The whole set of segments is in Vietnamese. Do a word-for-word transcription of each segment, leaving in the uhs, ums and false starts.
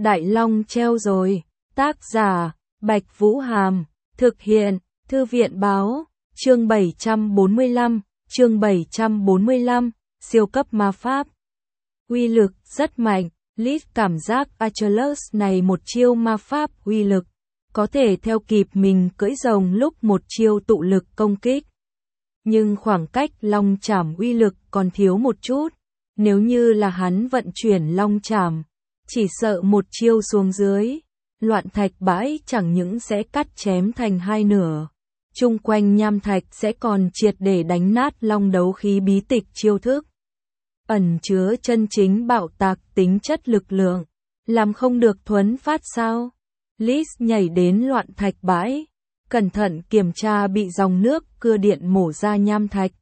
Đại Long treo rồi. Tác giả, Bạch Vũ Hàm. Thực hiện, Thư viện báo. Chương bảy trăm bốn mươi lăm, chương bảy trăm bốn mươi lăm, siêu cấp ma pháp. Uy lực rất mạnh, Liz cảm giác Achilles này một chiêu ma pháp uy lực, có thể theo kịp mình cưỡi rồng lúc một chiêu tụ lực công kích. Nhưng khoảng cách long chảm uy lực còn thiếu một chút, nếu như là hắn vận chuyển long chảm, chỉ sợ một chiêu xuống dưới, loạn thạch bãi chẳng những sẽ cắt chém thành hai nửa. Chung quanh nham thạch sẽ còn triệt để đánh nát long đấu khí bí tịch chiêu thức. Ẩn chứa chân chính bạo tạc tính chất lực lượng, làm không được thuấn phát sao. Liz nhảy đến loạn thạch bãi, cẩn thận kiểm tra bị dòng nước cưa điện mổ ra nham thạch.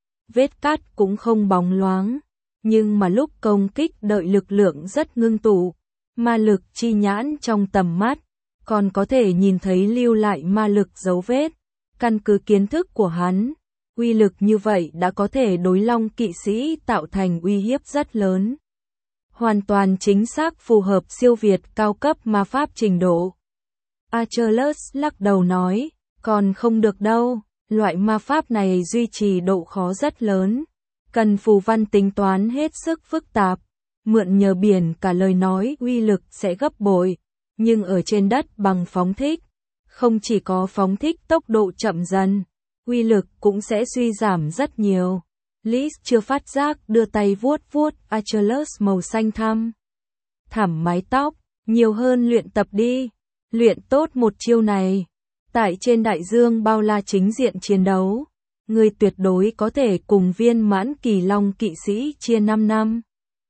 Vết cát cũng không bóng loáng, nhưng mà lúc công kích đợi lực lượng rất ngưng tụ, ma lực chi nhãn trong tầm mắt, còn có thể nhìn thấy lưu lại ma lực dấu vết. Căn cứ kiến thức của hắn, uy lực như vậy đã có thể đối long kỵ sĩ tạo thành uy hiếp rất lớn. Hoàn toàn chính xác phù hợp siêu việt cao cấp ma pháp trình độ. Achilles lắc đầu nói, còn không được đâu, loại ma pháp này duy trì độ khó rất lớn, cần phù văn tính toán hết sức phức tạp, mượn nhờ biển cả lời nói uy lực sẽ gấp bội, nhưng ở trên đất bằng phóng thích, không chỉ có phóng thích tốc độ chậm dần, uy lực cũng sẽ suy giảm rất nhiều. Liz chưa phát giác đưa tay vuốt vuốt Achilles màu xanh thăm. Thảm mái tóc, nhiều hơn luyện tập đi, luyện tốt một chiêu này. Tại trên đại dương bao la chính diện chiến đấu, người tuyệt đối có thể cùng viên mãn kỳ long kỵ sĩ chia năm năm.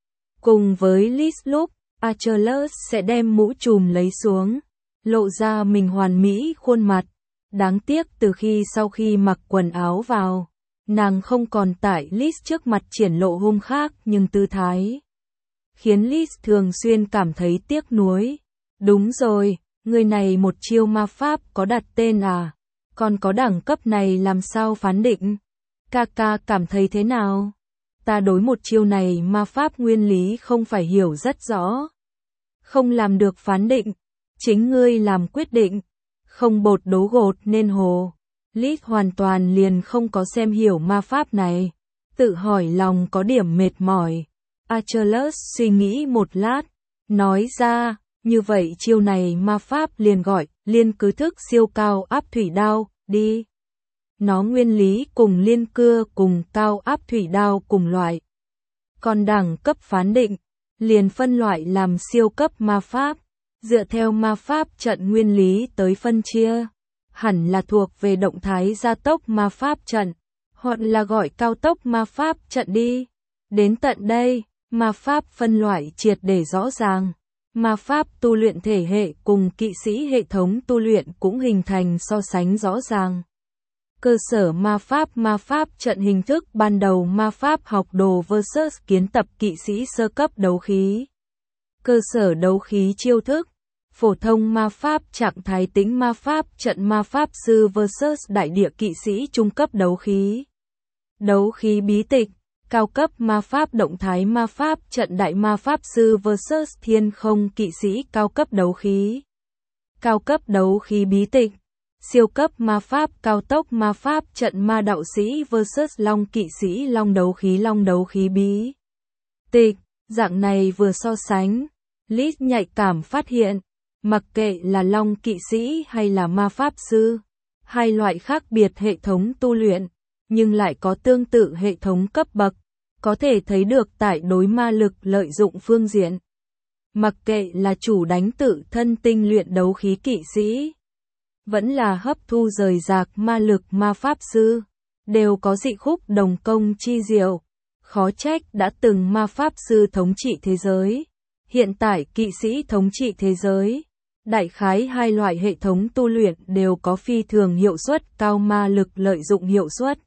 Cùng với Liz lúc, Achilles sẽ đem mũ trùm lấy xuống, lộ ra mình hoàn mỹ khuôn mặt. Đáng tiếc từ khi sau khi mặc quần áo vào, nàng không còn tại Liz trước mặt triển lộ hung khác nhưng tư thái, khiến Liz thường xuyên cảm thấy tiếc nuối. Đúng rồi, người này một chiêu ma pháp có đặt tên à? Còn có đẳng cấp này làm sao phán định? Kaka cảm thấy thế nào? Ta đối một chiêu này ma pháp nguyên lý không phải hiểu rất rõ. Không làm được phán định. Chính ngươi làm quyết định, không bột đấu gột nên hồ. Liz hoàn toàn liền không có xem hiểu ma pháp này, tự hỏi lòng có điểm mệt mỏi. Achilles suy nghĩ một lát, nói ra, như vậy chiêu này ma pháp liền gọi, liên cứ thức siêu cao áp thủy đao, đi. Nó nguyên lý cùng liên cưa cùng cao áp thủy đao cùng loại. Còn đẳng cấp phán định, liền phân loại làm siêu cấp ma pháp. Dựa theo ma pháp trận nguyên lý tới phân chia, hẳn là thuộc về động thái gia tốc ma pháp trận, hoặc là gọi cao tốc ma pháp trận đi. Đến tận đây, ma pháp phân loại triệt để rõ ràng. Ma pháp tu luyện thể hệ cùng kỵ sĩ hệ thống tu luyện cũng hình thành so sánh rõ ràng. Cơ sở ma pháp ma pháp trận hình thức ban đầu ma pháp học đồ versus kiến tập kỵ sĩ sơ cấp đấu khí. Cơ sở đấu khí chiêu thức, phổ thông ma pháp trạng thái tĩnh ma pháp trận ma pháp sư versus đại địa kỵ sĩ trung cấp đấu khí. Đấu khí bí tịch, cao cấp ma pháp động thái ma pháp trận đại ma pháp sư versus thiên không kỵ sĩ cao cấp đấu khí. Cao cấp đấu khí bí tịch, siêu cấp ma pháp cao tốc ma pháp trận ma đạo sĩ versus long kỵ sĩ long đấu khí long đấu khí bí tịch. Dạng này vừa so sánh, Liz nhạy cảm phát hiện, mặc kệ là long kỵ sĩ hay là ma pháp sư, hai loại khác biệt hệ thống tu luyện, nhưng lại có tương tự hệ thống cấp bậc, có thể thấy được tại đối ma lực lợi dụng phương diện. Mặc kệ là chủ đánh tự thân tinh luyện đấu khí kỵ sĩ, vẫn là hấp thu rời rạc ma lực ma pháp sư, đều có dị khúc đồng công chi diệu, khó trách đã từng ma pháp sư thống trị thế giới. Hiện tại kỵ sĩ thống trị thế giới, đại khái hai loại hệ thống tu luyện đều có phi thường hiệu suất cao ma lực lợi dụng hiệu suất.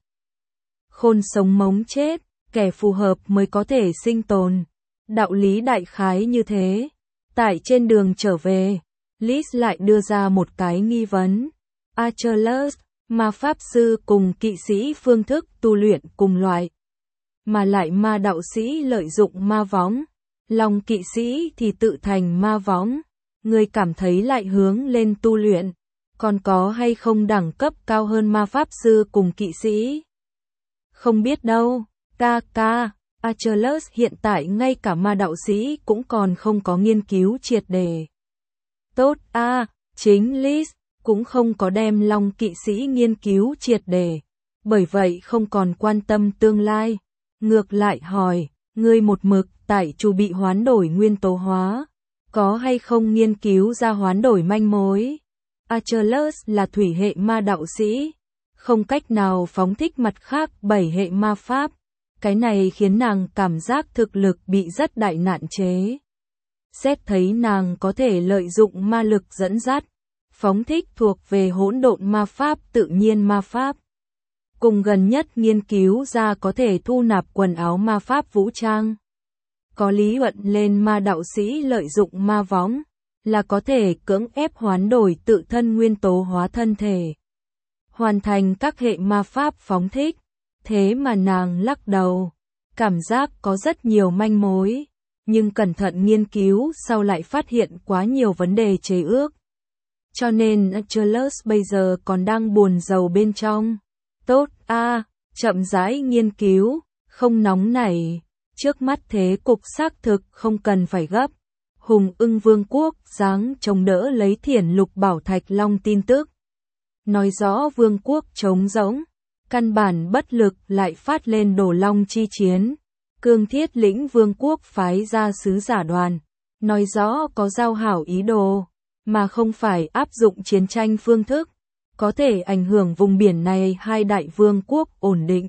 Khôn sống mống chết, kẻ phù hợp mới có thể sinh tồn. Đạo lý đại khái như thế. Tại trên đường trở về, Liz lại đưa ra một cái nghi vấn. Achilles, ma pháp sư cùng kỵ sĩ phương thức tu luyện cùng loại, mà lại ma đạo sĩ lợi dụng ma võng. Long kỵ sĩ thì tự thành ma võng. Ngươi cảm thấy lại hướng lên tu luyện, còn có hay không đẳng cấp cao hơn ma pháp sư cùng kỵ sĩ? Không biết đâu, ca ca, Achilles hiện tại ngay cả ma đạo sĩ cũng còn không có nghiên cứu triệt đề. Tốt a, à, chính Liz cũng không có đem Long kỵ sĩ nghiên cứu triệt đề, bởi vậy không còn quan tâm tương lai. Ngược lại hỏi, ngươi một mực tại chu bị hoán đổi nguyên tố hóa, có hay không nghiên cứu ra hoán đổi manh mối? Achilles là thủy hệ ma đạo sĩ, không cách nào phóng thích mặt khác bảy hệ ma pháp. Cái này khiến nàng cảm giác thực lực bị rất đại nạn chế. Xét thấy nàng có thể lợi dụng ma lực dẫn dắt, phóng thích thuộc về hỗn độn ma pháp tự nhiên ma pháp. Cùng gần nhất nghiên cứu ra có thể thu nạp quần áo ma pháp vũ trang. Có lý luận lên ma đạo sĩ lợi dụng ma võng, là có thể cưỡng ép hoán đổi tự thân nguyên tố hóa thân thể. Hoàn thành các hệ ma pháp phóng thích. Thế mà nàng lắc đầu, cảm giác có rất nhiều manh mối, nhưng cẩn thận nghiên cứu sau lại phát hiện quá nhiều vấn đề chế ước. Cho nên Achilles bây giờ còn đang buồn rầu bên trong. Tốt a, à, chậm rãi nghiên cứu, không nóng nảy, trước mắt thế cục xác thực không cần phải gấp. Hùng Ưng Vương quốc giáng chống đỡ lấy Thiển Lục Bảo Thạch Long tin tức. Nói rõ vương quốc trống rỗng. Căn bản bất lực lại phát lên đổ long chi chiến. Cương Thiết lĩnh vương quốc phái ra sứ giả đoàn, nói rõ có giao hảo ý đồ, mà không phải áp dụng chiến tranh phương thức, có thể ảnh hưởng vùng biển này hai đại vương quốc ổn định.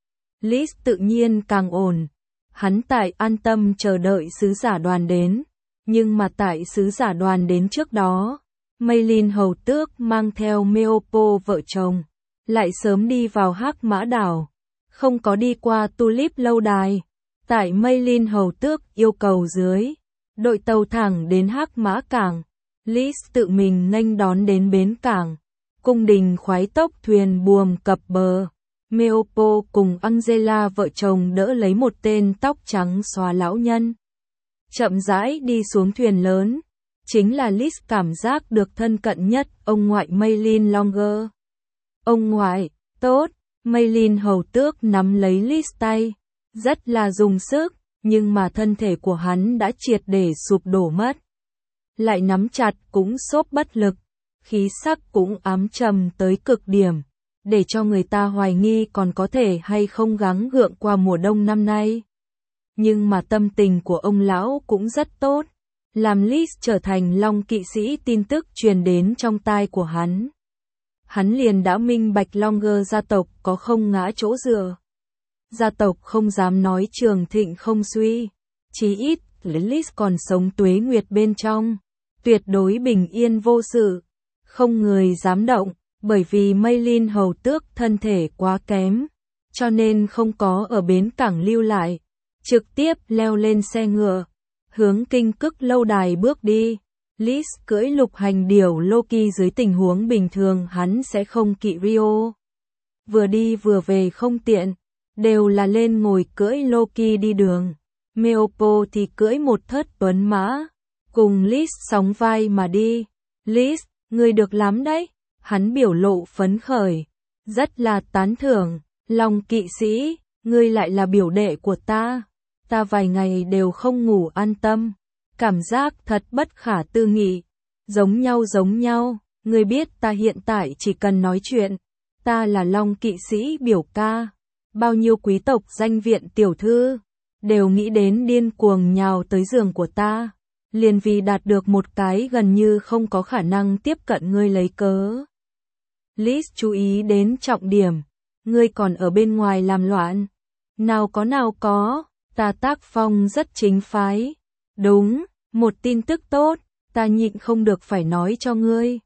Liz tự nhiên càng ổn, hắn tại an tâm chờ đợi sứ giả đoàn đến, nhưng mà tại sứ giả đoàn đến trước đó, Maylin hầu tước mang theo Meopo vợ chồng lại sớm đi vào Hắc Mã đảo, không có đi qua Tulip lâu đài. Tại Maylin hầu tước yêu cầu dưới, đội tàu thẳng đến Hắc Mã cảng. Liz tự mình nghênh đón đến bến cảng, cung đình khoái tốc thuyền buồm cập bờ. Meopo cùng Angela vợ chồng đỡ lấy một tên tóc trắng xóa lão nhân, chậm rãi đi xuống thuyền lớn. Chính là Liz cảm giác được thân cận nhất ông ngoại Maylin Longer. Ông ngoại, tốt, Maylin hầu tước nắm lấy Liz tay, rất là dùng sức, nhưng mà thân thể của hắn đã triệt để sụp đổ mất. Lại nắm chặt cũng xốp bất lực, khí sắc cũng ám trầm tới cực điểm, để cho người ta hoài nghi còn có thể hay không gắng gượng qua mùa đông năm nay. Nhưng mà tâm tình của ông lão cũng rất tốt, làm Liz trở thành Long kỵ sĩ tin tức truyền đến trong tai của hắn. Hắn liền đã minh bạch Longer gia tộc có không ngã chỗ dựa. Gia tộc không dám nói trường thịnh không suy, chí ít, Liz còn sống tuế nguyệt bên trong, tuyệt đối bình yên vô sự, không người dám động, bởi vì Maylin hầu tước thân thể quá kém, cho nên không có ở bến cảng lưu lại, trực tiếp leo lên xe ngựa, hướng Kinh Cức lâu đài bước đi. Liz cưỡi lục hành điểu Loki dưới tình huống bình thường hắn sẽ không kỵ Rio. Vừa đi vừa về không tiện, đều là lên ngồi cưỡi Loki đi đường. Meopo thì cưỡi một thất tuấn mã, cùng Liz sóng vai mà đi. Liz, ngươi được lắm đấy, hắn biểu lộ phấn khởi, rất là tán thưởng. Long kỵ sĩ, ngươi lại là biểu đệ của ta, ta vài ngày đều không ngủ an tâm. Cảm giác thật bất khả tư nghị, giống nhau giống nhau, ngươi biết ta hiện tại chỉ cần nói chuyện, ta là Long kỵ sĩ biểu ca, bao nhiêu quý tộc danh viện tiểu thư, đều nghĩ đến điên cuồng nhào tới giường của ta, liền vì đạt được một cái gần như không có khả năng tiếp cận ngươi lấy cớ. Liz chú ý đến trọng điểm, ngươi còn ở bên ngoài làm loạn, nào có nào có, ta tác phong rất chính phái. Đúng, một tin tức tốt, ta nhịn không được phải nói cho ngươi.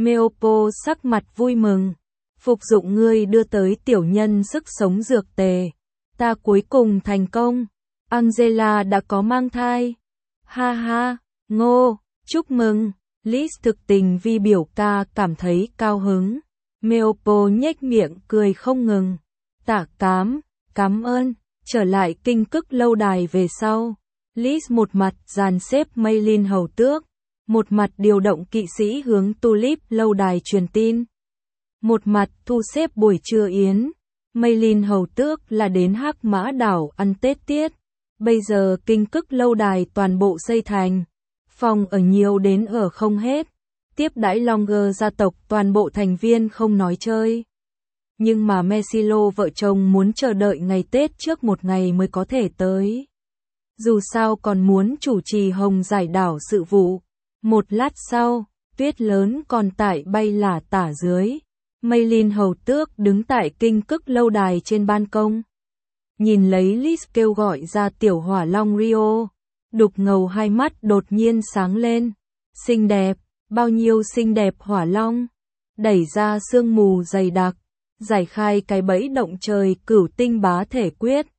Meopo sắc mặt vui mừng, phục dụng ngươi đưa tới tiểu nhân sức sống dược tề. Ta cuối cùng thành công, Angela đã có mang thai. Ha ha, ngô, chúc mừng. Liz thực tình vì biểu ca cảm thấy cao hứng. Meopo nhếch miệng cười không ngừng. Tả cám, cảm ơn, trở lại Kinh Cức lâu đài về sau. Liz một mặt dàn xếp Maylin hầu tước, một mặt điều động kỵ sĩ hướng Tulip lâu đài truyền tin. Một mặt thu xếp buổi trưa yến. Maylin hầu tước là đến Hắc Mã đảo ăn Tết tiết. Bây giờ kinh cức lâu đài toàn bộ xây thành. Phòng ở nhiều đến ở không hết. Tiếp đãi Longer gia tộc toàn bộ thành viên không nói chơi. Nhưng mà Mesilo vợ chồng muốn chờ đợi ngày Tết trước một ngày mới có thể tới. Dù sao còn muốn chủ trì Hồng Giải đảo sự vụ. Một lát sau, tuyết lớn còn tại bay lả tả dưới. Maylin hầu tước đứng tại kinh cức lâu đài trên ban công. Nhìn lấy Liz kêu gọi ra tiểu hỏa long Rio. Đục ngầu hai mắt đột nhiên sáng lên. Xinh đẹp, bao nhiêu xinh đẹp hỏa long. Đẩy ra sương mù dày đặc. Giải khai cái bẫy động trời cửu tinh bá thể quyết.